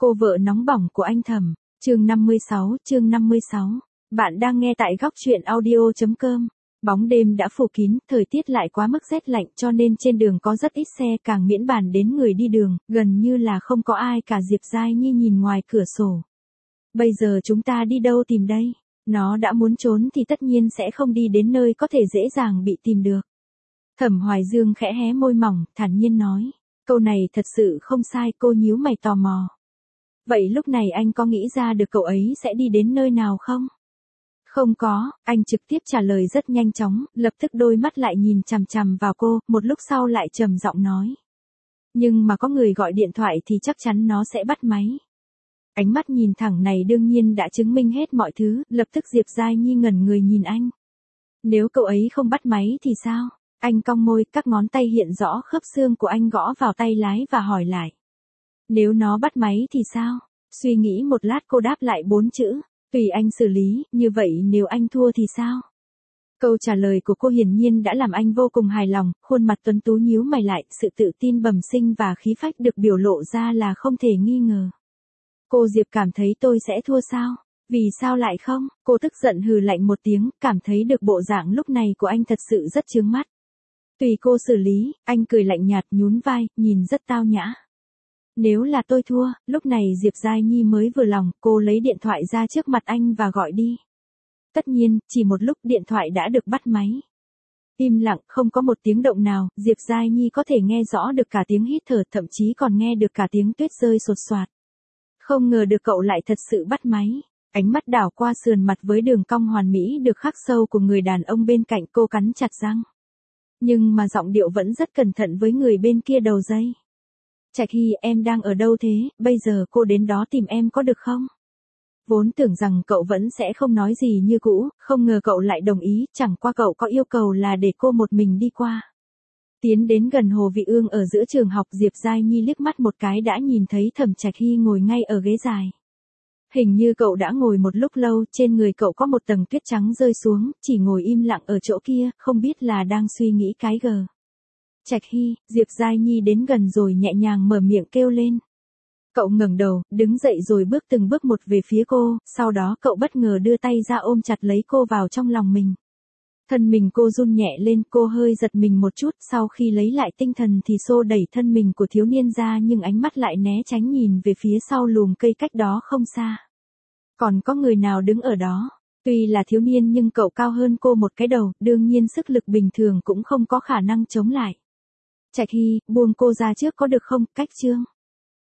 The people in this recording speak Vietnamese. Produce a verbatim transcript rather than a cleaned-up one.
Cô vợ nóng bỏng của anh Thẩm, chương năm mươi sáu, chương năm mươi sáu. Bạn đang nghe tại góc truyện audio chấm com. Bóng đêm đã phủ kín, thời tiết lại quá mức rét lạnh cho nên trên đường có rất ít xe, càng miễn bàn đến người đi đường, gần như là không có ai cả. Diệp Giai Nhi nhìn ngoài cửa sổ. Bây giờ chúng ta đi đâu tìm đây? Nó đã muốn trốn thì tất nhiên sẽ không đi đến nơi có thể dễ dàng bị tìm được. Thẩm Hoài Dương khẽ hé môi mỏng, thản nhiên nói. Câu này thật sự không sai. Cô nhíu mày tò mò. Vậy lúc này anh có nghĩ ra được cậu ấy sẽ đi đến nơi nào không? Không có, anh trực tiếp trả lời rất nhanh chóng, lập tức đôi mắt lại nhìn chằm chằm vào cô, một lúc sau lại trầm giọng nói. Nhưng mà có người gọi điện thoại thì chắc chắn nó sẽ bắt máy. Ánh mắt nhìn thẳng này đương nhiên đã chứng minh hết mọi thứ, lập tức Diệp Giai Nhi ngẩn người nhìn anh. Nếu cậu ấy không bắt máy thì sao? Anh cong môi, các ngón tay hiện rõ khớp xương của anh gõ vào tay lái và hỏi lại. Nếu nó bắt máy thì sao? Suy nghĩ một lát cô đáp lại bốn chữ. Tùy anh xử lý, như vậy nếu anh thua thì sao? Câu trả lời của cô hiển nhiên đã làm anh vô cùng hài lòng, khuôn mặt tuấn tú nhíu mày lại, sự tự tin bẩm sinh và khí phách được biểu lộ ra là không thể nghi ngờ. Cô Diệp cảm thấy tôi sẽ thua sao? Vì sao lại không? Cô tức giận hừ lạnh một tiếng, cảm thấy được bộ dạng lúc này của anh thật sự rất chướng mắt. Tùy cô xử lý, anh cười lạnh nhạt nhún vai, nhìn rất tao nhã. Nếu là tôi thua, lúc này Diệp Giai Nhi mới vừa lòng, cô lấy điện thoại ra trước mặt anh và gọi đi. Tất nhiên, chỉ một lúc điện thoại đã được bắt máy. Im lặng, không có một tiếng động nào, Diệp Giai Nhi có thể nghe rõ được cả tiếng hít thở, thậm chí còn nghe được cả tiếng tuyết rơi sột soạt. Không ngờ được cậu lại thật sự bắt máy. Ánh mắt đảo qua sườn mặt với đường cong hoàn mỹ được khắc sâu của người đàn ông bên cạnh, cô cắn chặt răng. Nhưng mà giọng điệu vẫn rất cẩn thận với người bên kia đầu dây. Trạch Hy, em đang ở đâu thế, bây giờ cô đến đó tìm em có được không? Vốn tưởng rằng cậu vẫn sẽ không nói gì như cũ, không ngờ cậu lại đồng ý, chẳng qua cậu có yêu cầu là để cô một mình đi qua. Tiến đến gần Hồ Vị Ương ở giữa trường học, Diệp Giai Nhi liếc mắt một cái đã nhìn thấy Thẩm Trạch Hy ngồi ngay ở ghế dài. Hình như cậu đã ngồi một lúc lâu, trên người cậu có một tầng tuyết trắng rơi xuống, chỉ ngồi im lặng ở chỗ kia, không biết là đang suy nghĩ cái gờ. Trạch Hy, Diệp Giai Nhi đến gần rồi nhẹ nhàng mở miệng kêu lên. Cậu ngẩng đầu, đứng dậy rồi bước từng bước một về phía cô, sau đó cậu bất ngờ đưa tay ra ôm chặt lấy cô vào trong lòng mình. Thân mình cô run nhẹ lên, cô hơi giật mình một chút, sau khi lấy lại tinh thần thì xô đẩy thân mình của thiếu niên ra nhưng ánh mắt lại né tránh nhìn về phía sau lùm cây cách đó không xa. Còn có người nào đứng ở đó? Tuy là thiếu niên nhưng cậu cao hơn cô một cái đầu, đương nhiên sức lực bình thường cũng không có khả năng chống lại. Trạch Hy, buông cô ra trước có được không, cách chương.